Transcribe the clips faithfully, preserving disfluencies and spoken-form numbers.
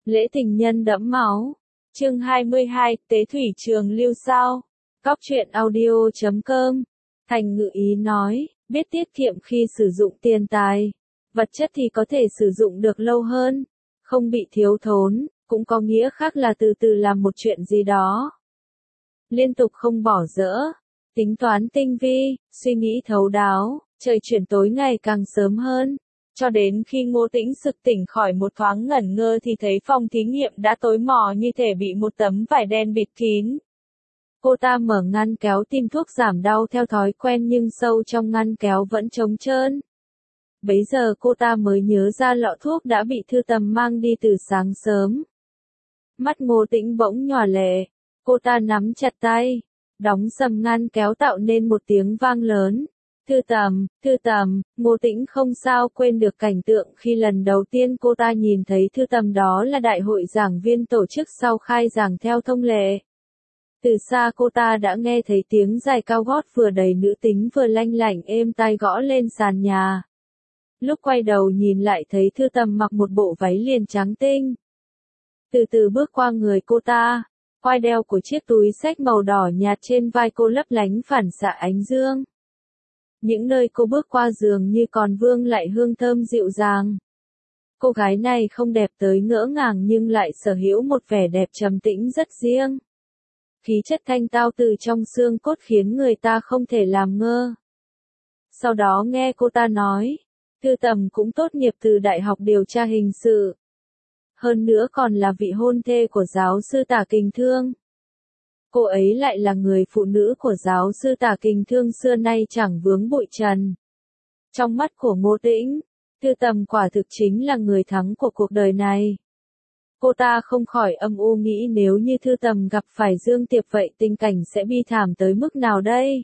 Lễ tình nhân đẫm máu. Chương hai mươi hai, Tế thủy trường lưu sao. Cóc truyện audio chấm com. Thành Ngự Ý nói, biết tiết kiệm khi sử dụng tiền tài. Vật chất thì có thể sử dụng được lâu hơn, không bị thiếu thốn, cũng có nghĩa khác là từ từ làm một chuyện gì đó. Liên tục không bỏ dỡ, tính toán tinh vi, suy nghĩ thấu đáo, trời chuyển tối ngày càng sớm hơn. Cho đến khi Ngô Tĩnh sực tỉnh khỏi một thoáng ngẩn ngơ thì thấy phòng thí nghiệm đã tối mò như thể bị một tấm vải đen bịt kín. Cô ta mở ngăn kéo tìm thuốc giảm đau theo thói quen nhưng sâu trong ngăn kéo vẫn trống trơn. Bấy giờ cô ta mới nhớ ra lọ thuốc đã bị Thư Tầm mang đi từ sáng sớm. Mắt Ngô Tĩnh bỗng nhòa lệ, cô ta nắm chặt tay, đóng sầm ngăn kéo tạo nên một tiếng vang lớn. Thư Tầm, Thư Tầm, Ngô Tĩnh không sao quên được cảnh tượng khi lần đầu tiên cô ta nhìn thấy Thư Tầm, đó là đại hội giảng viên tổ chức sau khai giảng theo thông lệ. Từ xa cô ta đã nghe thấy tiếng giày cao gót vừa đầy nữ tính vừa lanh lảnh êm tai gõ lên sàn nhà. Lúc quay đầu nhìn lại thấy Thư Tầm mặc một bộ váy liền trắng tinh. Từ từ bước qua người cô ta, quai đeo của chiếc túi xách màu đỏ nhạt trên vai cô lấp lánh phản xạ ánh dương. Những nơi cô bước qua dường như còn vương lại hương thơm dịu dàng. Cô gái này không đẹp tới ngỡ ngàng nhưng lại sở hữu một vẻ đẹp trầm tĩnh rất riêng. Khí chất thanh tao từ trong xương cốt khiến người ta không thể làm ngơ. Sau đó nghe cô ta nói, Thư Tầm cũng tốt nghiệp từ Đại học Điều tra Hình sự. Hơn nữa còn là vị hôn thê của giáo sư Tả Kình Thương. Cô ấy lại là người phụ nữ của giáo sư Tả Kình Thương xưa nay chẳng vướng bụi trần. Trong mắt của Ngô Tĩnh, Thư Tầm quả thực chính là người thắng của cuộc đời này. Cô ta không khỏi âm u nghĩ nếu như Thư Tầm gặp phải Dương Tiệp vậy tình cảnh sẽ bi thảm tới mức nào đây?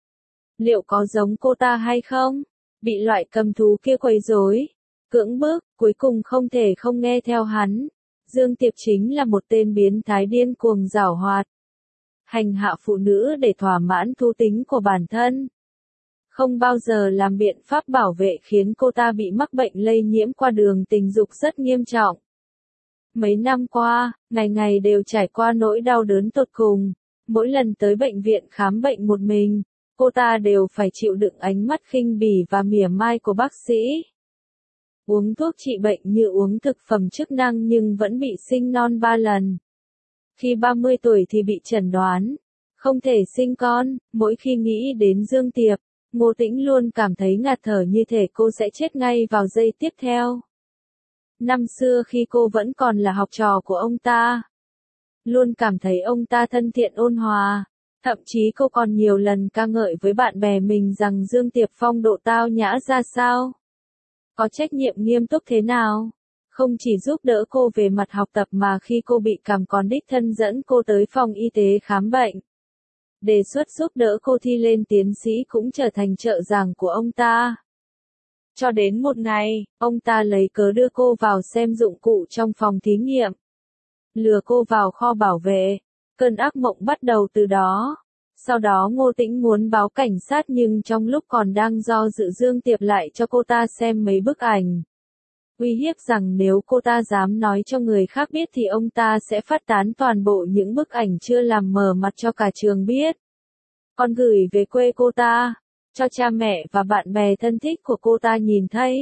Liệu có giống cô ta hay không? Bị loại cầm thú kia quấy rối, cưỡng bức, cuối cùng không thể không nghe theo hắn. Dương Tiệp chính là một tên biến thái điên cuồng giảo hoạt. Hành hạ phụ nữ để thỏa mãn thú tính của bản thân. Không bao giờ làm biện pháp bảo vệ khiến cô ta bị mắc bệnh lây nhiễm qua đường tình dục rất nghiêm trọng. Mấy năm qua, ngày ngày đều trải qua nỗi đau đớn tột cùng. Mỗi lần tới bệnh viện khám bệnh một mình, cô ta đều phải chịu đựng ánh mắt khinh bỉ và mỉa mai của bác sĩ. Uống thuốc trị bệnh như uống thực phẩm chức năng nhưng vẫn bị sinh non ba lần. Khi ba mươi tuổi thì bị chẩn đoán không thể sinh con. Mỗi khi nghĩ đến Dương Tiệp, Ngô Tĩnh luôn cảm thấy ngạt thở như thể cô sẽ chết ngay vào giây tiếp theo. Năm xưa khi cô vẫn còn là học trò của ông ta, luôn cảm thấy ông ta thân thiện ôn hòa. Thậm chí cô còn nhiều lần ca ngợi với bạn bè mình rằng Dương Tiệp phong độ tao nhã ra sao, có trách nhiệm nghiêm túc thế nào. Không chỉ giúp đỡ cô về mặt học tập mà khi cô bị cảm còn đích thân dẫn cô tới phòng y tế khám bệnh. Đề xuất giúp đỡ cô thi lên tiến sĩ cũng trở thành trợ giảng của ông ta. Cho đến một ngày, ông ta lấy cớ đưa cô vào xem dụng cụ trong phòng thí nghiệm. Lừa cô vào kho bảo vệ. Cơn ác mộng bắt đầu từ đó. Sau đó Ngô Tĩnh muốn báo cảnh sát nhưng trong lúc còn đang do dự Dương Tiệp lại cho cô ta xem mấy bức ảnh. Uy hiếp rằng nếu cô ta dám nói cho người khác biết thì ông ta sẽ phát tán toàn bộ những bức ảnh chưa làm mờ mặt cho cả trường biết. Còn gửi về quê cô ta, cho cha mẹ và bạn bè thân thích của cô ta nhìn thấy.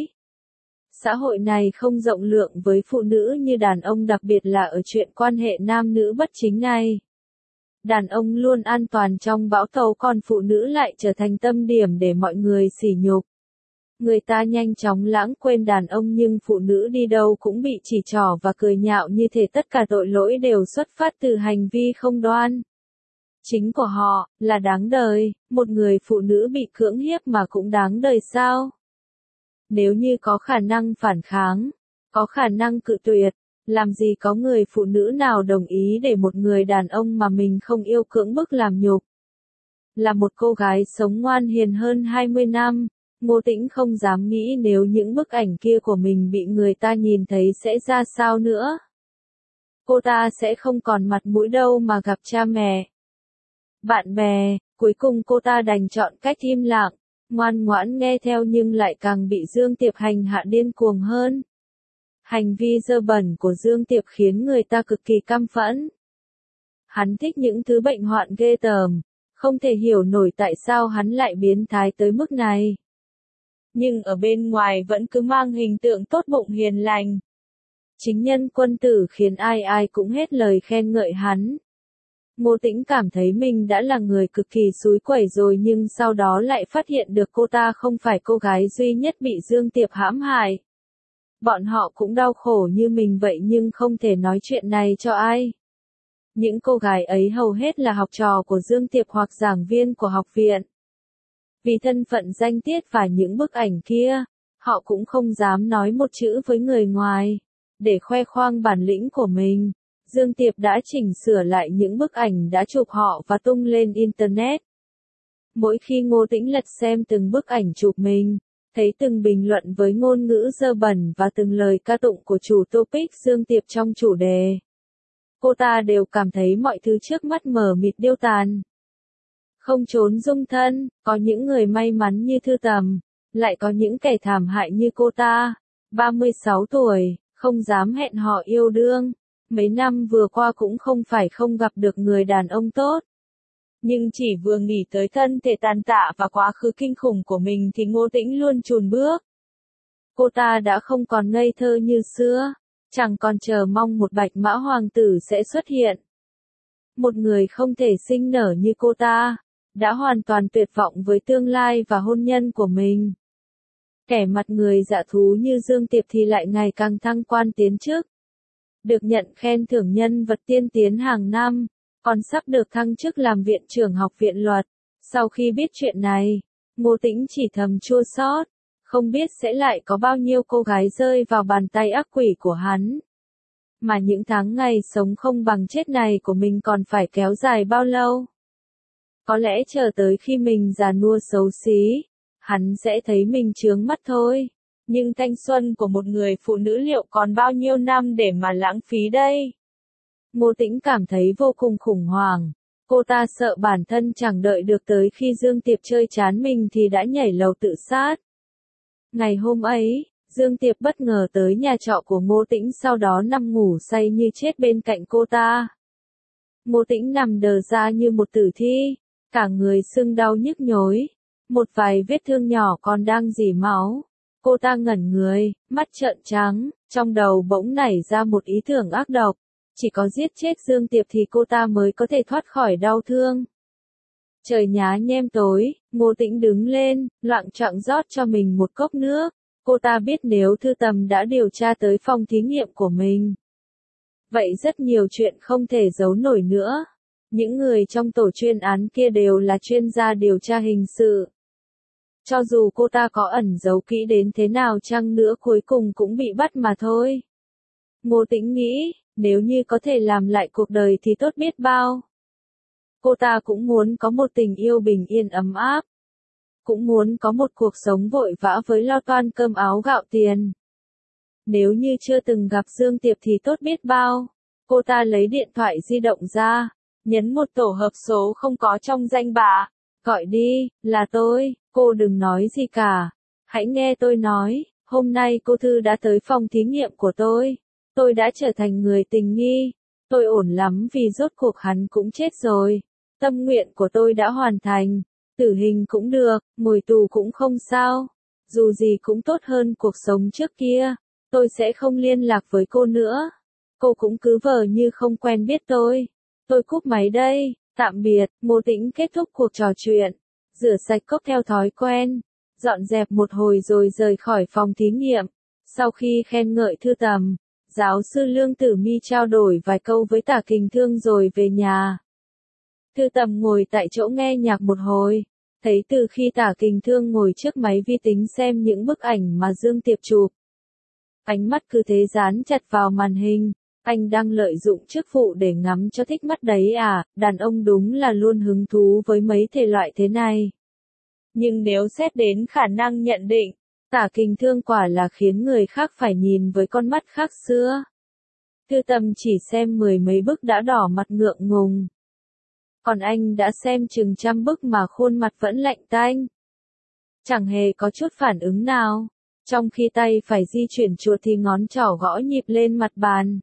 Xã hội này không rộng lượng với phụ nữ như đàn ông, đặc biệt là ở chuyện quan hệ nam nữ bất chính này. Đàn ông luôn an toàn trong bão tố còn phụ nữ lại trở thành tâm điểm để mọi người sỉ nhục. Người ta nhanh chóng lãng quên đàn ông nhưng phụ nữ đi đâu cũng bị chỉ trỏ và cười nhạo như thể tất cả tội lỗi đều xuất phát từ hành vi không đoan chính của họ, là đáng đời. Một người phụ nữ bị cưỡng hiếp mà cũng đáng đời sao? Nếu như có khả năng phản kháng, có khả năng cự tuyệt, làm gì có người phụ nữ nào đồng ý để một người đàn ông mà mình không yêu cưỡng bức làm nhục. Là một cô gái sống ngoan hiền hơn hai mươi năm, Ngô Tĩnh không dám nghĩ nếu những bức ảnh kia của mình bị người ta nhìn thấy sẽ ra sao nữa. Cô ta sẽ không còn mặt mũi đâu mà gặp cha mẹ, bạn bè. Cuối cùng cô ta đành chọn cách im lặng, ngoan ngoãn nghe theo nhưng lại càng bị Dương Tiệp hành hạ điên cuồng hơn. Hành vi dơ bẩn của Dương Tiệp khiến người ta cực kỳ căm phẫn. Hắn thích những thứ bệnh hoạn ghê tởm, không thể hiểu nổi tại sao hắn lại biến thái tới mức này. Nhưng ở bên ngoài vẫn cứ mang hình tượng tốt bụng hiền lành. Chính nhân quân tử khiến ai ai cũng hết lời khen ngợi hắn. Ngô Tĩnh cảm thấy mình đã là người cực kỳ xúi quẩy rồi nhưng sau đó lại phát hiện được cô ta không phải cô gái duy nhất bị Dương Tiệp hãm hại. Bọn họ cũng đau khổ như mình vậy nhưng không thể nói chuyện này cho ai. Những cô gái ấy hầu hết là học trò của Dương Tiệp hoặc giảng viên của học viện. Vì thân phận danh tiết và những bức ảnh kia, họ cũng không dám nói một chữ với người ngoài. Để khoe khoang bản lĩnh của mình, Dương Tiệp đã chỉnh sửa lại những bức ảnh đã chụp họ và tung lên Internet. Mỗi khi Ngô Tĩnh lật xem từng bức ảnh chụp mình, thấy từng bình luận với ngôn ngữ dơ bẩn và từng lời ca tụng của chủ topic Dương Tiệp trong chủ đề, cô ta đều cảm thấy mọi thứ trước mắt mờ mịt điêu tàn. Không trốn dung thân, có những người may mắn như Thư Tầm, lại có những kẻ thảm hại như cô ta, ba mươi sáu tuổi, không dám hẹn hò yêu đương. Mấy năm vừa qua cũng không phải không gặp được người đàn ông tốt. Nhưng chỉ vừa nghĩ tới thân thể tàn tạ và quá khứ kinh khủng của mình thì Ngô Tĩnh luôn chùn bước. Cô ta đã không còn ngây thơ như xưa, chẳng còn chờ mong một bạch mã hoàng tử sẽ xuất hiện. Một người không thể sinh nở như cô ta, đã hoàn toàn tuyệt vọng với tương lai và hôn nhân của mình. Kẻ mặt người dạ thú như Dương Tiệp thì lại ngày càng thăng quan tiến chức. Được nhận khen thưởng nhân vật tiên tiến hàng năm, còn sắp được thăng chức làm viện trưởng học viện luật. Sau khi biết chuyện này, Ngô Tĩnh chỉ thầm chua xót, không biết sẽ lại có bao nhiêu cô gái rơi vào bàn tay ác quỷ của hắn. Mà những tháng ngày sống không bằng chết này của mình còn phải kéo dài bao lâu? Có lẽ chờ tới khi mình già nua xấu xí, hắn sẽ thấy mình chướng mắt thôi. Nhưng thanh xuân của một người phụ nữ liệu còn bao nhiêu năm để mà lãng phí đây? Ngô Tĩnh cảm thấy vô cùng khủng hoảng. Cô ta sợ bản thân chẳng đợi được tới khi Dương Tiệp chơi chán mình thì đã nhảy lầu tự sát. Ngày hôm ấy, Dương Tiệp bất ngờ tới nhà trọ của Ngô Tĩnh sau đó nằm ngủ say như chết bên cạnh cô ta. Ngô Tĩnh nằm đờ ra như một tử thi, cả người sưng đau nhức nhối, một vài vết thương nhỏ còn đang rỉ máu. Cô ta ngẩn người, mắt trợn trắng, trong đầu bỗng nảy ra một ý tưởng ác độc. Chỉ có giết chết Dương Tiệp thì cô ta mới có thể thoát khỏi đau thương. Trời nhá nhem tối, Ngô Tĩnh đứng lên, loạng choạng rót cho mình một cốc nước. Cô ta biết nếu Thư Tầm đã điều tra tới phòng thí nghiệm của mình, vậy rất nhiều chuyện không thể giấu nổi nữa. Những người trong tổ chuyên án kia đều là chuyên gia điều tra hình sự. Cho dù cô ta có ẩn giấu kỹ đến thế nào chăng nữa cuối cùng cũng bị bắt mà thôi. Ngô Tĩnh nghĩ, nếu như có thể làm lại cuộc đời thì tốt biết bao. Cô ta cũng muốn có một tình yêu bình yên ấm áp. Cũng muốn có một cuộc sống vội vã với lo toan cơm áo gạo tiền. Nếu như chưa từng gặp Dương Tiệp thì tốt biết bao. Cô ta lấy điện thoại di động ra, nhấn một tổ hợp số không có trong danh bạ. Gọi đi, là tôi, cô đừng nói gì cả. Hãy nghe tôi nói, hôm nay cô Thư đã tới phòng thí nghiệm của tôi. Tôi đã trở thành người tình nghi. Tôi ổn lắm vì rốt cuộc hắn cũng chết rồi. Tâm nguyện của tôi đã hoàn thành. Tử hình cũng được, ngồi tù cũng không sao. Dù gì cũng tốt hơn cuộc sống trước kia. Tôi sẽ không liên lạc với cô nữa. Cô cũng cứ vờ như không quen biết tôi. Tôi cúp máy đây, tạm biệt. Ngô Tĩnh kết thúc cuộc trò chuyện. Rửa sạch cốc theo thói quen. Dọn dẹp một hồi rồi rời khỏi phòng thí nghiệm. Sau khi khen ngợi Thư Tầm, giáo sư Lương Tử Mi trao đổi vài câu với Tả Kình Thương rồi về nhà. Thư Tầm ngồi tại chỗ nghe nhạc một hồi. Thấy từ khi Tả Kình Thương ngồi trước máy vi tính xem những bức ảnh mà Dương Tiệp chụp, ánh mắt cứ thế dán chặt vào màn hình. Anh đang lợi dụng chức vụ để ngắm cho thích mắt đấy à, đàn ông đúng là luôn hứng thú với mấy thể loại thế này. Nhưng nếu xét đến khả năng nhận định, Tả Kình Thương quả là khiến người khác phải nhìn với con mắt khác xưa. Thư Tầm chỉ xem mười mấy bức đã đỏ mặt ngượng ngùng. Còn anh đã xem chừng trăm bức mà khuôn mặt vẫn lạnh tanh. Chẳng hề có chút phản ứng nào. Trong khi tay phải di chuyển chuột thì ngón trỏ gõ nhịp lên mặt bàn.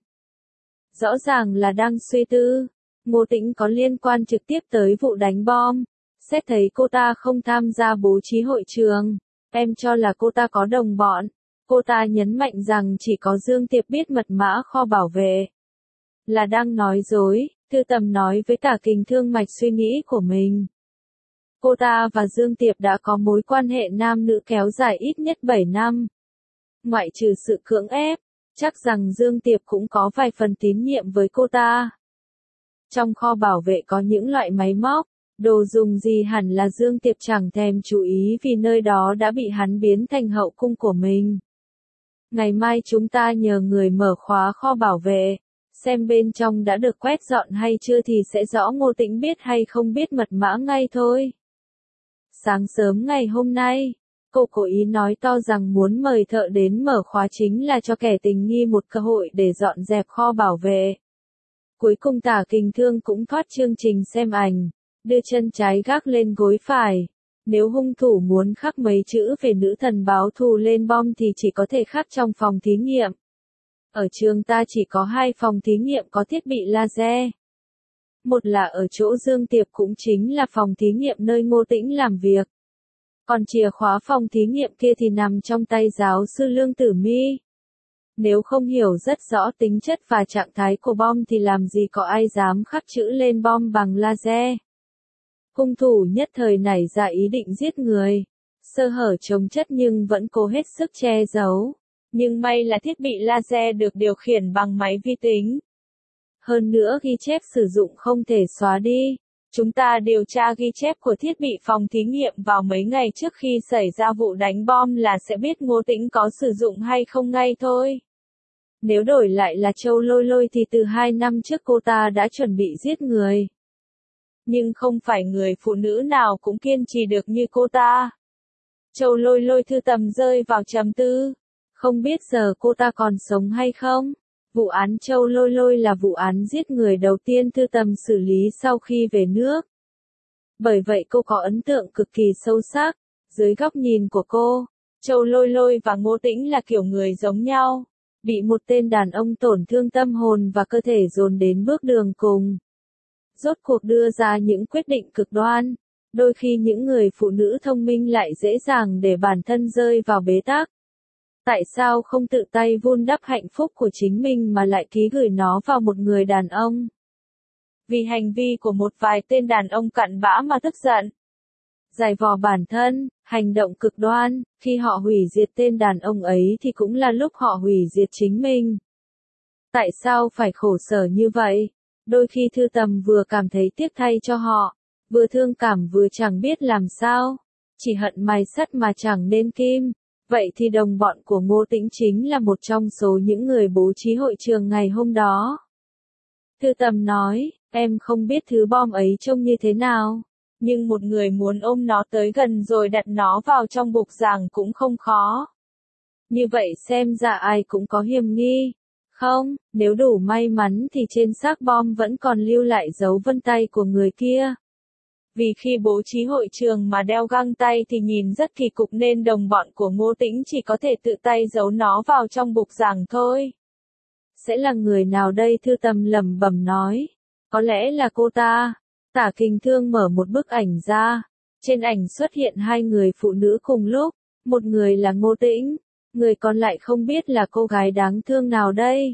Rõ ràng là đang suy tư. Ngô Tĩnh có liên quan trực tiếp tới vụ đánh bom. Xét thấy cô ta không tham gia bố trí hội trường, em cho là cô ta có đồng bọn. Cô ta nhấn mạnh rằng chỉ có Dương Tiệp biết mật mã kho bảo vệ. Là đang nói dối, Thư Tầm nói với Tả Kình Thương mạch suy nghĩ của mình. Cô ta và Dương Tiệp đã có mối quan hệ nam nữ kéo dài ít nhất bảy năm. Ngoại trừ sự cưỡng ép, chắc rằng Dương Tiệp cũng có vài phần tín nhiệm với cô ta. Trong kho bảo vệ có những loại máy móc, đồ dùng gì hẳn là Dương Tiệp chẳng thèm chú ý vì nơi đó đã bị hắn biến thành hậu cung của mình. Ngày mai chúng ta nhờ người mở khóa kho bảo vệ, xem bên trong đã được quét dọn hay chưa thì sẽ rõ Ngô Tĩnh biết hay không biết mật mã ngay thôi. Sáng sớm ngày hôm nay, cô cố ý nói to rằng muốn mời thợ đến mở khóa chính là cho kẻ tình nghi một cơ hội để dọn dẹp kho bảo vệ. Cuối cùng Tả Kình Thương cũng thoát chương trình xem ảnh, đưa chân trái gác lên gối phải. Nếu hung thủ muốn khắc mấy chữ về nữ thần báo thù lên bom thì chỉ có thể khắc trong phòng thí nghiệm. Ở trường ta chỉ có hai phòng thí nghiệm có thiết bị laser. Một là ở chỗ Dương Tiệp cũng chính là phòng thí nghiệm nơi Ngô Tĩnh làm việc. Còn chìa khóa phòng thí nghiệm kia thì nằm trong tay giáo sư Lương Tử Mi. Nếu không hiểu rất rõ tính chất và trạng thái của bom thì làm gì có ai dám khắc chữ lên bom bằng laser. Hung thủ nhất thời nảy ra ý định giết người. Sơ hở chồng chất nhưng vẫn cố hết sức che giấu. Nhưng may là thiết bị laser được điều khiển bằng máy vi tính. Hơn nữa ghi chép sử dụng không thể xóa đi. Chúng ta điều tra ghi chép của thiết bị phòng thí nghiệm vào mấy ngày trước khi xảy ra vụ đánh bom là sẽ biết Ngô Tĩnh có sử dụng hay không ngay thôi. Nếu đổi lại là Châu Lôi Lôi thì từ hai năm trước cô ta đã chuẩn bị giết người. Nhưng không phải người phụ nữ nào cũng kiên trì được như cô ta. Châu Lôi Lôi Thư Tầm rơi vào trầm tư. Không biết giờ cô ta còn sống hay không? Vụ án Châu Lôi Lôi là vụ án giết người đầu tiên Thư Tầm xử lý sau khi về nước. Bởi vậy cô có ấn tượng cực kỳ sâu sắc. Dưới góc nhìn của cô, Châu Lôi Lôi và Ngô Tĩnh là kiểu người giống nhau. Bị một tên đàn ông tổn thương tâm hồn và cơ thể dồn đến bước đường cùng. Rốt cuộc đưa ra những quyết định cực đoan. Đôi khi những người phụ nữ thông minh lại dễ dàng để bản thân rơi vào bế tắc. Tại sao không tự tay vun đắp hạnh phúc của chính mình mà lại ký gửi nó vào một người đàn ông? Vì hành vi của một vài tên đàn ông cặn bã mà tức giận. Giày vò bản thân, hành động cực đoan, khi họ hủy diệt tên đàn ông ấy thì cũng là lúc họ hủy diệt chính mình. Tại sao phải khổ sở như vậy? Đôi khi Thư Tầm vừa cảm thấy tiếc thay cho họ, vừa thương cảm vừa chẳng biết làm sao. Chỉ hận mài sắt mà chẳng nên kim. Vậy thì đồng bọn của Ngô Tĩnh chính là một trong số những người bố trí hội trường ngày hôm đó. Thư Tầm nói, em không biết thứ bom ấy trông như thế nào. Nhưng một người muốn ôm nó tới gần rồi đặt nó vào trong bục giảng cũng không khó. Như vậy xem ra ai cũng có hiểm nghi. Không, nếu đủ may mắn thì trên xác bom vẫn còn lưu lại dấu vân tay của người kia. Vì khi bố trí hội trường mà đeo găng tay thì nhìn rất kỳ cục nên đồng bọn của Ngô Tĩnh chỉ có thể tự tay giấu nó vào trong bục giảng thôi. Sẽ là người nào đây? Thư Tầm lẩm bẩm nói. Có lẽ là cô ta. Tả Kình Thương mở một bức ảnh ra. Trên ảnh xuất hiện hai người phụ nữ cùng lúc. Một người là Ngô Tĩnh. Người còn lại không biết là cô gái đáng thương nào đây.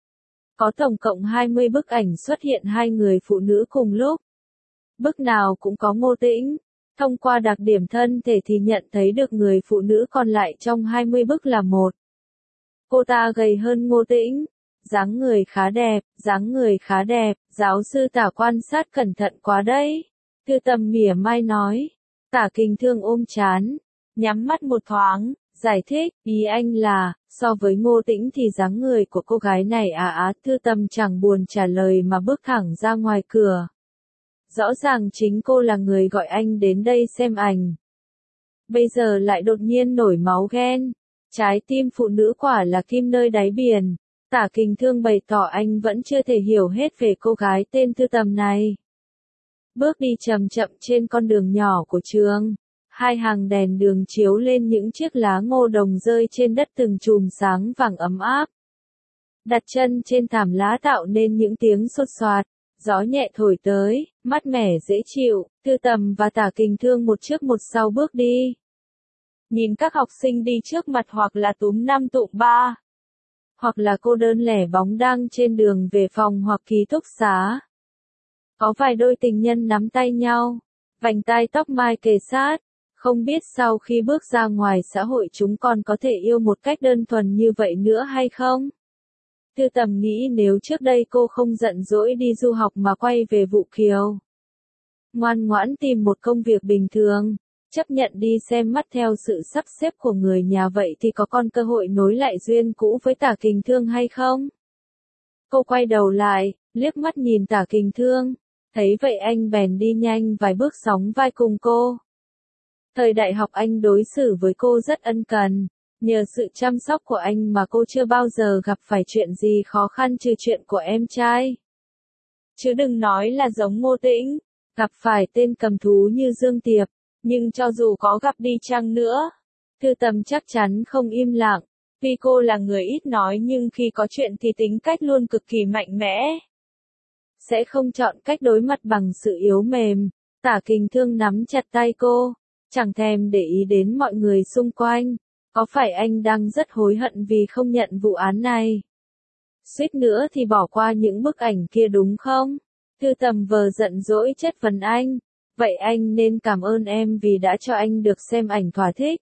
Có tổng cộng hai mươi bức ảnh xuất hiện hai người phụ nữ cùng lúc. Bức nào cũng có Ngô Tĩnh. Thông qua đặc điểm thân thể thì nhận thấy được người phụ nữ còn lại trong hai mươi bức là một. Cô ta gầy hơn Ngô Tĩnh. Dáng người khá đẹp, dáng người khá đẹp, giáo sư Tả quan sát cẩn thận quá đấy. Thư Tầm mỉa mai nói. Tả Kình Thương ôm trán, nhắm mắt một thoáng, giải thích, ý anh là, so với Ngô Tĩnh thì dáng người của cô gái này à á. Thư Tầm chẳng buồn trả lời mà bước thẳng ra ngoài cửa. Rõ ràng chính cô là người gọi anh đến đây xem ảnh. Bây giờ lại đột nhiên nổi máu ghen. Trái tim phụ nữ quả là kim nơi đáy biển. Tả Kình Thương bày tỏ anh vẫn chưa thể hiểu hết về cô gái tên Thư Tầm này. Bước đi chậm chậm trên con đường nhỏ của trường. Hai hàng đèn đường chiếu lên những chiếc lá ngô đồng rơi trên đất từng chùm sáng vàng ấm áp. Đặt chân trên thảm lá tạo nên những tiếng xột xoạt, gió nhẹ thổi tới, mát mẻ dễ chịu, Tư Tầm và Tả Kình Thương một trước một sau bước đi. Nhìn các học sinh đi trước mặt hoặc là túm năm tụm ba, hoặc là cô đơn lẻ bóng đang trên đường về phòng hoặc ký túc xá. Có vài đôi tình nhân nắm tay nhau, vành tai tóc mai kề sát, không biết sau khi bước ra ngoài xã hội chúng còn có thể yêu một cách đơn thuần như vậy nữa hay không? Tư Tầm nghĩ nếu trước đây cô không giận dỗi đi du học mà quay về Vũ Kiều, ngoan ngoãn tìm một công việc bình thường, chấp nhận đi xem mắt theo sự sắp xếp của người nhà vậy thì có còn cơ hội nối lại duyên cũ với Tả Kình Thương hay không? Cô quay đầu lại, liếc mắt nhìn Tả Kình Thương, thấy vậy anh bèn đi nhanh vài bước sóng vai cùng cô. Thời đại học anh đối xử với cô rất ân cần, nhờ sự chăm sóc của anh mà cô chưa bao giờ gặp phải chuyện gì khó khăn trừ chuyện của em trai. Chứ đừng nói là giống Ngô Tĩnh, gặp phải tên cầm thú như Dương Tiệp, nhưng cho dù có gặp đi chăng nữa, Tư Tầm chắc chắn không im lặng, vì cô là người ít nói nhưng khi có chuyện thì tính cách luôn cực kỳ mạnh mẽ. Sẽ không chọn cách đối mặt bằng sự yếu mềm. Tả Kình Thương nắm chặt tay cô, chẳng thèm để ý đến mọi người xung quanh. Có phải anh đang rất hối hận vì không nhận vụ án này? Suýt nữa thì bỏ qua những bức ảnh kia đúng không? Tư Tầm vờ giận dỗi chất vấn anh. Vậy anh nên cảm ơn em vì đã cho anh được xem ảnh thỏa thích.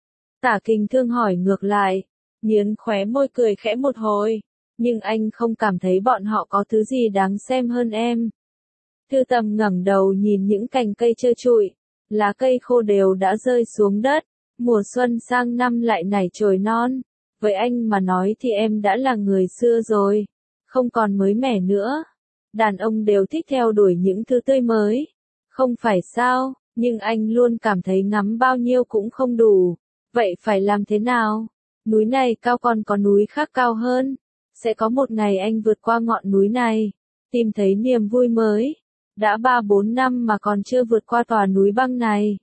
Tả Kình Thương hỏi ngược lại, nhướn khóe môi cười khẽ một hồi. Nhưng anh không cảm thấy bọn họ có thứ gì đáng xem hơn em. Tư Tầm ngẩng đầu nhìn những cành cây trơ trụi, lá cây khô đều đã rơi xuống đất, mùa xuân sang năm lại nảy chồi non. Với anh mà nói thì em đã là người xưa rồi, không còn mới mẻ nữa. Đàn ông đều thích theo đuổi những thứ tươi mới, không phải sao, nhưng anh luôn cảm thấy ngắm bao nhiêu cũng không đủ. Vậy phải làm thế nào? Núi này cao còn có núi khác cao hơn. Sẽ có một ngày anh vượt qua ngọn núi này, tìm thấy niềm vui mới. Đã ba bốn năm mà còn chưa vượt qua tòa núi băng này.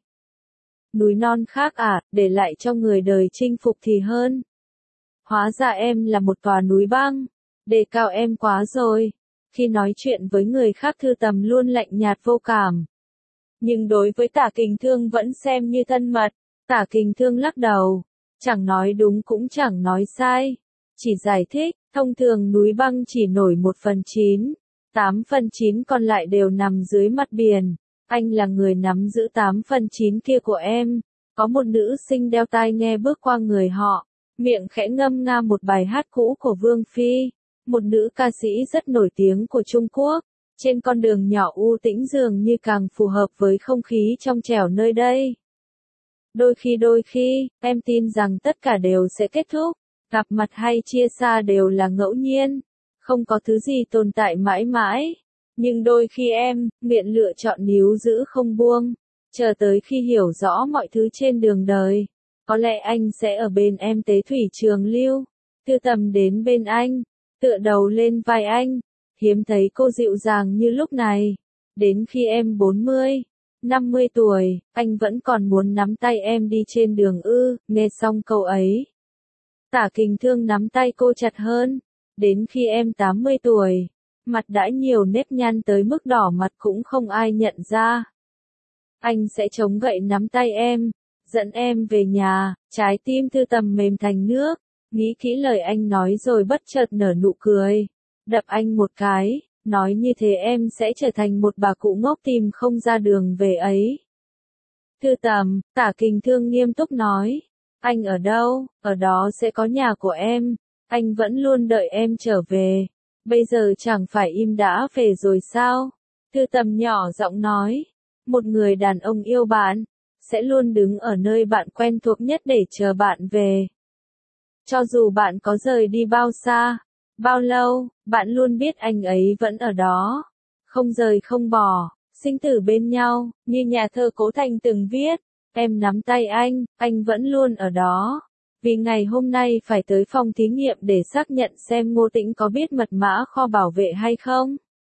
Núi non khác à, để lại cho người đời chinh phục thì hơn. Hóa ra em là một tòa núi băng, đề cao em quá rồi. Khi nói chuyện với người khác Tư Tầm luôn lạnh nhạt vô cảm. Nhưng đối với Tả Kình Thương vẫn xem như thân mật. Tả Kình Thương lắc đầu, chẳng nói đúng cũng chẳng nói sai. Chỉ giải thích, thông thường núi băng chỉ nổi một phần chín, tám phần chín còn lại đều nằm dưới mặt biển. Anh là người nắm giữ tám phần chín kia của em. Có một nữ sinh đeo tai nghe bước qua người họ, miệng khẽ ngâm nga một bài hát cũ của Vương Phi, một nữ ca sĩ rất nổi tiếng của Trung Quốc. Trên con đường nhỏ u tĩnh dường như càng phù hợp với không khí trong trẻo nơi đây. Đôi khi đôi khi, em tin rằng tất cả đều sẽ kết thúc. Gặp mặt hay chia xa đều là ngẫu nhiên, không có thứ gì tồn tại mãi mãi. Nhưng đôi khi em, nguyện lựa chọn níu giữ không buông, chờ tới khi hiểu rõ mọi thứ trên đường đời. Có lẽ anh sẽ ở bên em tế thủy trường lưu. Tư Tầm đến bên anh, tựa đầu lên vai anh, hiếm thấy cô dịu dàng như lúc này. Đến khi em bốn mươi, năm mươi tuổi, anh vẫn còn muốn nắm tay em đi trên đường ư. Nghe xong câu ấy, Tả Kình Thương nắm tay cô chặt hơn. Đến khi em tám mươi tuổi, mặt đã nhiều nếp nhăn tới mức đỏ mặt cũng không ai nhận ra. Anh sẽ chống gậy nắm tay em, dẫn em về nhà. Trái tim Tư Tầm mềm thành nước, nghĩ kỹ lời anh nói rồi bất chợt nở nụ cười, đập anh một cái, nói như thế em sẽ trở thành một bà cụ ngốc tìm không ra đường về ấy. Tư Tầm, Tả Kình Thương nghiêm túc nói, anh ở đâu, ở đó sẽ có nhà của em, anh vẫn luôn đợi em trở về. Bây giờ chẳng phải im đã về rồi sao? Tư Tầm nhỏ giọng nói, một người đàn ông yêu bạn, sẽ luôn đứng ở nơi bạn quen thuộc nhất để chờ bạn về. Cho dù bạn có rời đi bao xa, bao lâu, bạn luôn biết anh ấy vẫn ở đó. Không rời không bỏ, sinh tử bên nhau, như nhà thơ Cố Thành từng viết, em nắm tay anh, anh vẫn luôn ở đó. Vì ngày hôm nay phải tới phòng thí nghiệm để xác nhận xem Ngô Tĩnh có biết mật mã kho bảo vệ hay không.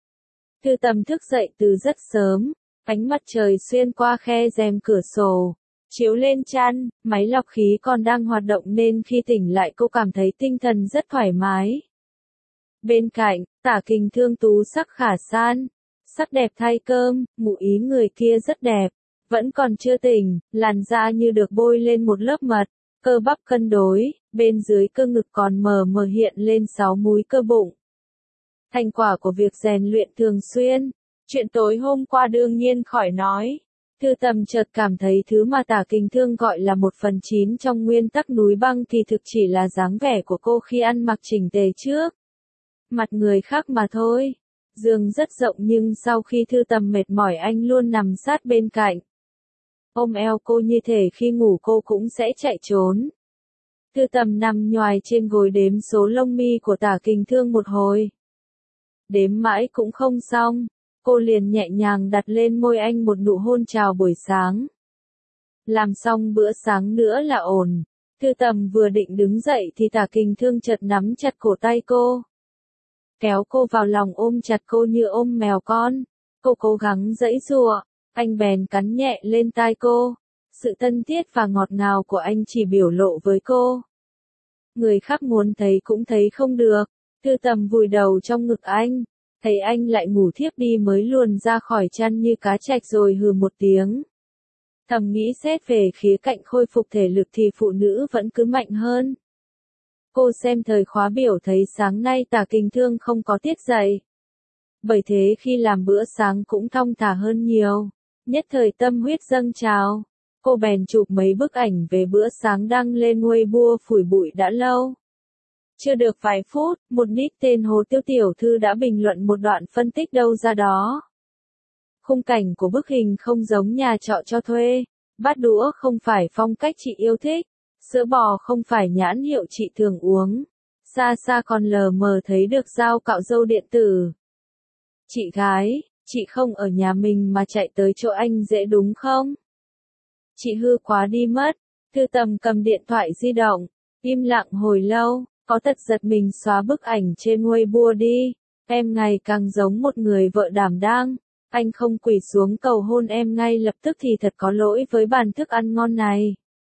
Tư Tầm thức dậy từ rất sớm, ánh mặt trời xuyên qua khe rèm cửa sổ, Chiếu lên chăn, máy lọc khí còn đang hoạt động nên khi tỉnh lại cô cảm thấy tinh thần rất thoải mái. Bên cạnh, Tả Kình Thương tú sắc khả san, sắc đẹp thay cơm, ngụ ý người kia rất đẹp, vẫn còn chưa tỉnh, làn da như được bôi lên một lớp mật, cơ bắp cân đối, bên dưới cơ ngực còn mờ mờ hiện lên sáu múi cơ bụng. Thành quả của việc rèn luyện thường xuyên. Chuyện tối hôm qua đương nhiên khỏi nói. Thư Tầm chợt cảm thấy thứ mà Tả Kình Thương gọi là một phần chín trong nguyên tắc núi băng thì thực chỉ là dáng vẻ của cô khi ăn mặc chỉnh tề trước mặt người khác mà thôi. Giường rất rộng nhưng sau khi Thư Tầm mệt mỏi anh luôn nằm sát bên cạnh. Ôm eo cô như thể khi ngủ cô cũng sẽ chạy trốn. Thư Tầm nằm nhoài trên gối đếm số lông mi của Tả Kình Thương một hồi. Đếm mãi cũng không xong, cô liền nhẹ nhàng đặt lên môi anh một nụ hôn chào buổi sáng. Làm xong bữa sáng nữa là ổn. Thư Tầm vừa định đứng dậy thì Tả Kình Thương chợt nắm chặt cổ tay cô. Kéo cô vào lòng ôm chặt cô như ôm mèo con. Cô cố gắng giãy giụa, anh bèn cắn nhẹ lên tai cô. Sự thân thiết và ngọt ngào của anh chỉ biểu lộ với cô. Người khác muốn thấy cũng thấy không được. Thư Tầm vùi đầu trong ngực anh, thấy anh lại ngủ thiếp đi mới luồn ra khỏi chăn như cá trạch rồi hừ một tiếng. Thầm nghĩ xét về khía cạnh khôi phục thể lực thì phụ nữ vẫn cứ mạnh hơn. Cô xem thời khóa biểu thấy sáng nay Tả Kình Thương không có tiết dạy. Bởi thế khi làm bữa sáng cũng thong thả hơn nhiều. Nhất thời tâm huyết dâng trào. Cô bèn chụp mấy bức ảnh về bữa sáng đăng lên Weibo phủi bụi đã lâu. Chưa được vài phút, một nick tên Hồ Tiêu Tiểu Thư đã bình luận một đoạn phân tích đâu ra đó. Khung cảnh của bức hình không giống nhà trọ cho thuê. Bát đũa không phải phong cách chị yêu thích. Sữa bò không phải nhãn hiệu chị thường uống. Xa xa còn lờ mờ thấy được dao cạo râu điện tử. Chị gái, chị không ở nhà mình mà chạy tới chỗ anh dễ đúng không? Chị hư quá đi mất. Thư Tầm cầm điện thoại di động, im lặng hồi lâu, có tật giật mình xóa bức ảnh trên Weibo đi. Em ngày càng giống một người vợ đảm đang. Anh không quỳ xuống cầu hôn em ngay lập tức thì thật có lỗi với bàn thức ăn ngon này.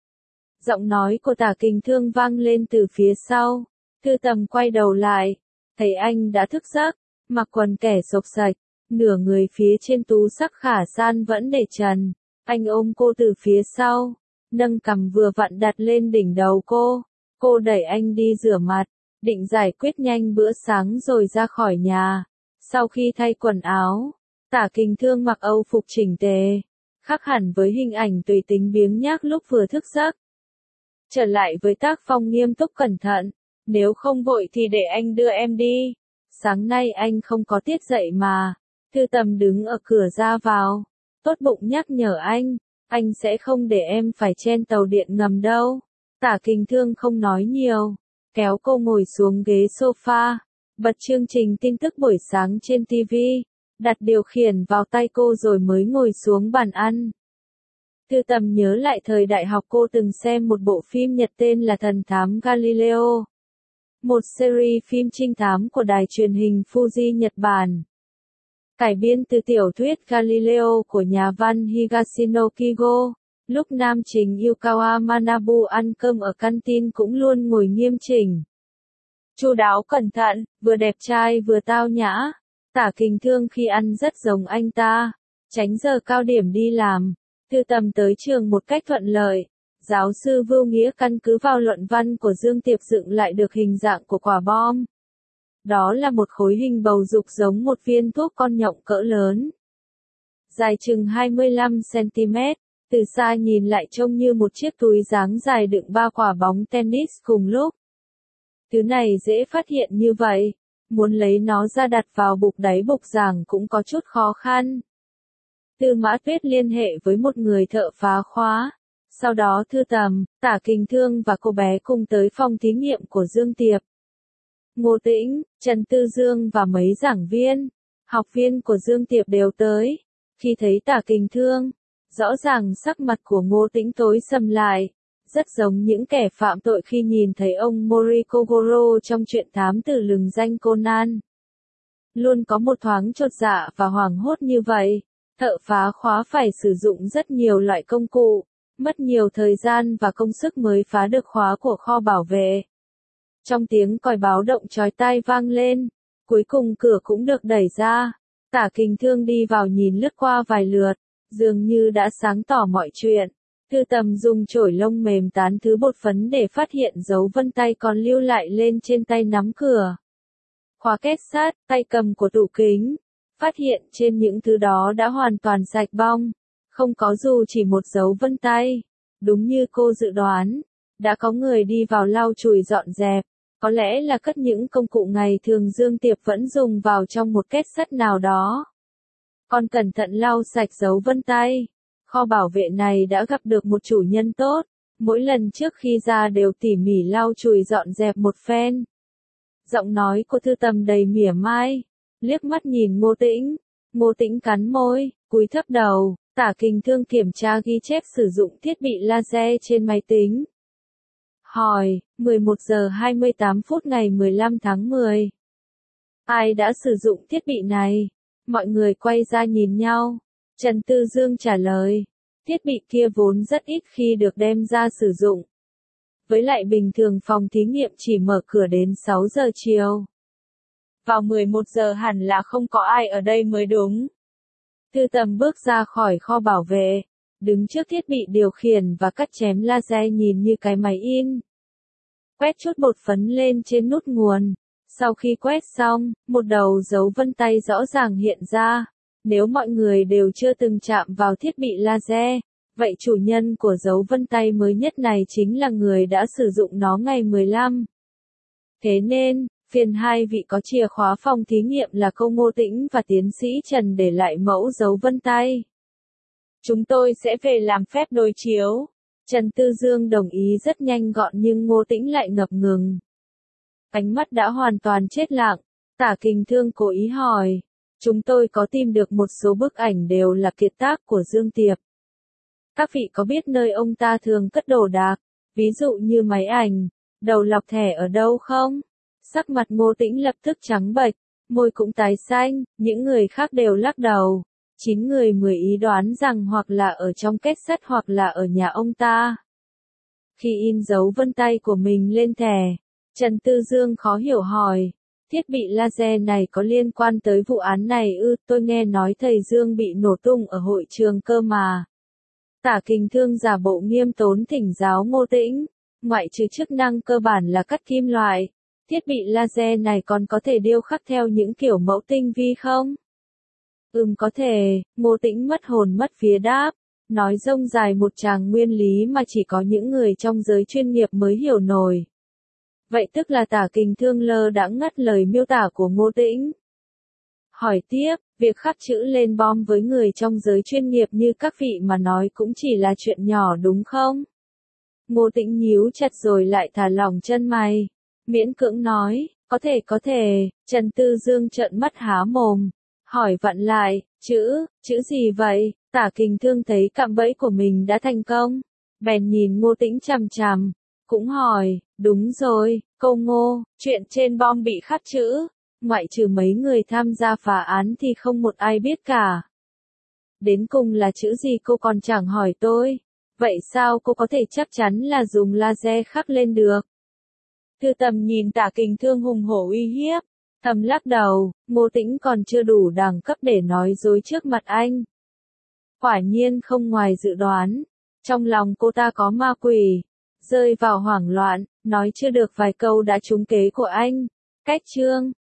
Giọng nói của Tả Kình Thương vang lên từ phía sau. Thư Tầm quay đầu lại, thấy anh đã thức giấc, mặc quần kẻ xộc xạch, nửa người phía trên tú sắc khả san vẫn để trần. Anh ôm cô từ phía sau, nâng cằm vừa vặn đặt lên đỉnh đầu cô. Cô đẩy anh đi rửa mặt, định giải quyết nhanh bữa sáng rồi ra khỏi nhà. Sau khi thay quần áo, Tả Kình Thương mặc âu phục chỉnh tề, khác hẳn với hình ảnh tùy tính biếng nhác lúc vừa thức giấc. Trở lại với tác phong nghiêm túc cẩn thận, nếu không vội thì để anh đưa em đi. Sáng nay anh không có tiết dạy mà. Thư Tầm đứng ở cửa ra vào, tốt bụng nhắc nhở anh, anh sẽ không để em phải chen tàu điện ngầm đâu. Tả Kình Thương không nói nhiều, kéo cô ngồi xuống ghế sofa, bật chương trình tin tức buổi sáng trên ti vi, đặt điều khiển vào tay cô rồi mới ngồi xuống bàn ăn. Thư Tầm nhớ lại thời đại học cô từng xem một bộ phim Nhật tên là Thần Thám Galileo. Một series phim trinh thám của đài truyền hình Fuji Nhật Bản. Cải biên từ tiểu thuyết Galileo của nhà văn Higashino Kigo. Lúc nam chính Yukawa Manabu ăn cơm ở canteen cũng luôn ngồi nghiêm chỉnh. Chu đáo cẩn thận, vừa đẹp trai vừa tao nhã. Tả Kình Thương khi ăn rất giống anh ta. Tránh giờ cao điểm đi làm. Thư Tầm tới trường một cách thuận lợi. Giáo sư Vưu Nghĩa căn cứ vào luận văn của Dương Tiệp dựng lại được hình dạng của quả bom. Đó là một khối hình bầu dục giống một viên thuốc con nhộng cỡ lớn. Dài chừng hai mươi lăm xăng ti mét, từ xa nhìn lại trông như một chiếc túi dáng dài đựng ba quả bóng tennis cùng lúc. Thứ này dễ phát hiện như vậy, muốn lấy nó ra đặt vào bục đáy bục giảng cũng có chút khó khăn. Tư Mã Tuyết liên hệ với một người thợ phá khóa. Sau đó Thư Tầm, Tả Kình Thương và cô bé cùng tới phòng thí nghiệm của Dương Tiệp. Ngô Tĩnh, Trần Tư Dương và mấy giảng viên, học viên của Dương Tiệp đều tới. Khi thấy Tả Kình Thương, rõ ràng sắc mặt của Ngô Tĩnh tối sầm lại, rất giống những kẻ phạm tội khi nhìn thấy ông Mori Kogoro trong truyện thám tử lừng danh Conan. Luôn có một thoáng chột dạ và hoảng hốt như vậy, thợ phá khóa phải sử dụng rất nhiều loại công cụ, mất nhiều thời gian và công sức mới phá được khóa của kho bảo vệ. Trong tiếng còi báo động chói tai vang lên, cuối cùng cửa cũng được đẩy ra. Tả Kình Thương đi vào nhìn lướt qua vài lượt, dường như đã sáng tỏ mọi chuyện. Thư Tầm dùng chổi lông mềm tán thứ bột phấn để phát hiện dấu vân tay còn lưu lại lên trên tay nắm cửa. Khóa két sắt, tay cầm của tủ kính, phát hiện trên những thứ đó đã hoàn toàn sạch bong, không có dù chỉ một dấu vân tay. Đúng như cô dự đoán, đã có người đi vào lau chùi dọn dẹp, có lẽ là cất những công cụ ngày thường Dương Tiệp vẫn dùng vào trong một két sắt nào đó. Còn cẩn thận lau sạch dấu vân tay. Kho bảo vệ này đã gặp được một chủ nhân tốt, mỗi lần trước khi ra đều tỉ mỉ lau chùi dọn dẹp một phen. Giọng nói của Thư Tầm đầy mỉa mai, liếc mắt nhìn Ngô Tĩnh, Ngô Tĩnh cắn môi, cúi thấp đầu. Tả Kình Thương kiểm tra ghi chép sử dụng thiết bị laser trên máy tính. Hỏi, mười một giờ hai mươi tám phút ngày mười lăm tháng mười. Ai đã sử dụng thiết bị này? Mọi người quay ra nhìn nhau. Trần Tư Dương trả lời, thiết bị kia vốn rất ít khi được đem ra sử dụng. Với lại bình thường phòng thí nghiệm chỉ mở cửa đến sáu giờ chiều. Vào mười một giờ hẳn là không có ai ở đây mới đúng. Thư Tầm bước ra khỏi kho bảo vệ, đứng trước thiết bị điều khiển và cắt chém laser nhìn như cái máy in. Quét chút bột phấn lên trên nút nguồn. Sau khi quét xong, một đầu dấu vân tay rõ ràng hiện ra. Nếu mọi người đều chưa từng chạm vào thiết bị laser, vậy chủ nhân của dấu vân tay mới nhất này chính là người đã sử dụng nó ngày mười lăm. Thế nên, phiền hai vị có chìa khóa phòng thí nghiệm là cô Ngô Tĩnh và tiến sĩ Trần để lại mẫu dấu vân tay. Chúng tôi sẽ về làm phép đối chiếu. Trần Tư Dương đồng ý rất nhanh gọn nhưng Ngô Tĩnh lại ngập ngừng. Ánh mắt đã hoàn toàn chết lặng. Tả Kình Thương cố ý hỏi. Chúng tôi có tìm được một số bức ảnh đều là kiệt tác của Dương Tiệp. Các vị có biết nơi ông ta thường cất đồ đạc, ví dụ như máy ảnh, đầu lọc thẻ ở đâu không? Sắc mặt Ngô Tĩnh lập tức trắng bệch, môi cũng tái xanh, những người khác đều lắc đầu. Chín người mười ý đoán rằng hoặc là ở trong két sắt hoặc là ở nhà ông ta. Khi in dấu vân tay của mình lên thẻ, Trần Tư Dương khó hiểu hỏi, thiết bị laser này có liên quan tới vụ án này ư? Tôi nghe nói thầy Dương bị nổ tung ở hội trường cơ mà. Tả Kình Thương giả bộ nghiêm tốn thỉnh giáo Ngô Tĩnh, ngoại trừ chức năng cơ bản là cắt kim loại, thiết bị laser này còn có thể điêu khắc theo những kiểu mẫu tinh vi không? Ừm có thể. Ngô Tĩnh mất hồn mất vía đáp, nói rông dài một tràng nguyên lý mà chỉ có những người trong giới chuyên nghiệp mới hiểu nổi. Vậy tức là Tả Kình Thương lơ đãng ngắt lời miêu tả của Ngô Tĩnh. Hỏi tiếp, việc khắc chữ lên bom với người trong giới chuyên nghiệp như các vị mà nói cũng chỉ là chuyện nhỏ đúng không? Ngô Tĩnh nhíu chặt rồi lại thả lỏng chân mày, miễn cưỡng nói, có thể có thể. Trần Tư Dương trợn mắt há mồm, hỏi vặn lại, chữ, chữ gì vậy? Tả Kình Thương thấy cạm bẫy của mình đã thành công, bèn nhìn Ngô Tĩnh chằm chằm, cũng hỏi, đúng rồi, cô Ngô, chuyện trên bom bị khắc chữ, ngoại trừ mấy người tham gia phá án thì không một ai biết cả. Đến cùng là chữ gì cô còn chẳng hỏi tôi, vậy sao cô có thể chắc chắn là dùng laser khắc lên được? Thư Tầm nhìn Tả Kình Thương hùng hổ uy hiếp, thầm lắc đầu, Ngô Tĩnh còn chưa đủ đẳng cấp để nói dối trước mặt anh. Quả nhiên không ngoài dự đoán, trong lòng cô ta có ma quỷ, rơi vào hoảng loạn, nói chưa được vài câu đã trúng kế của anh. Cách chương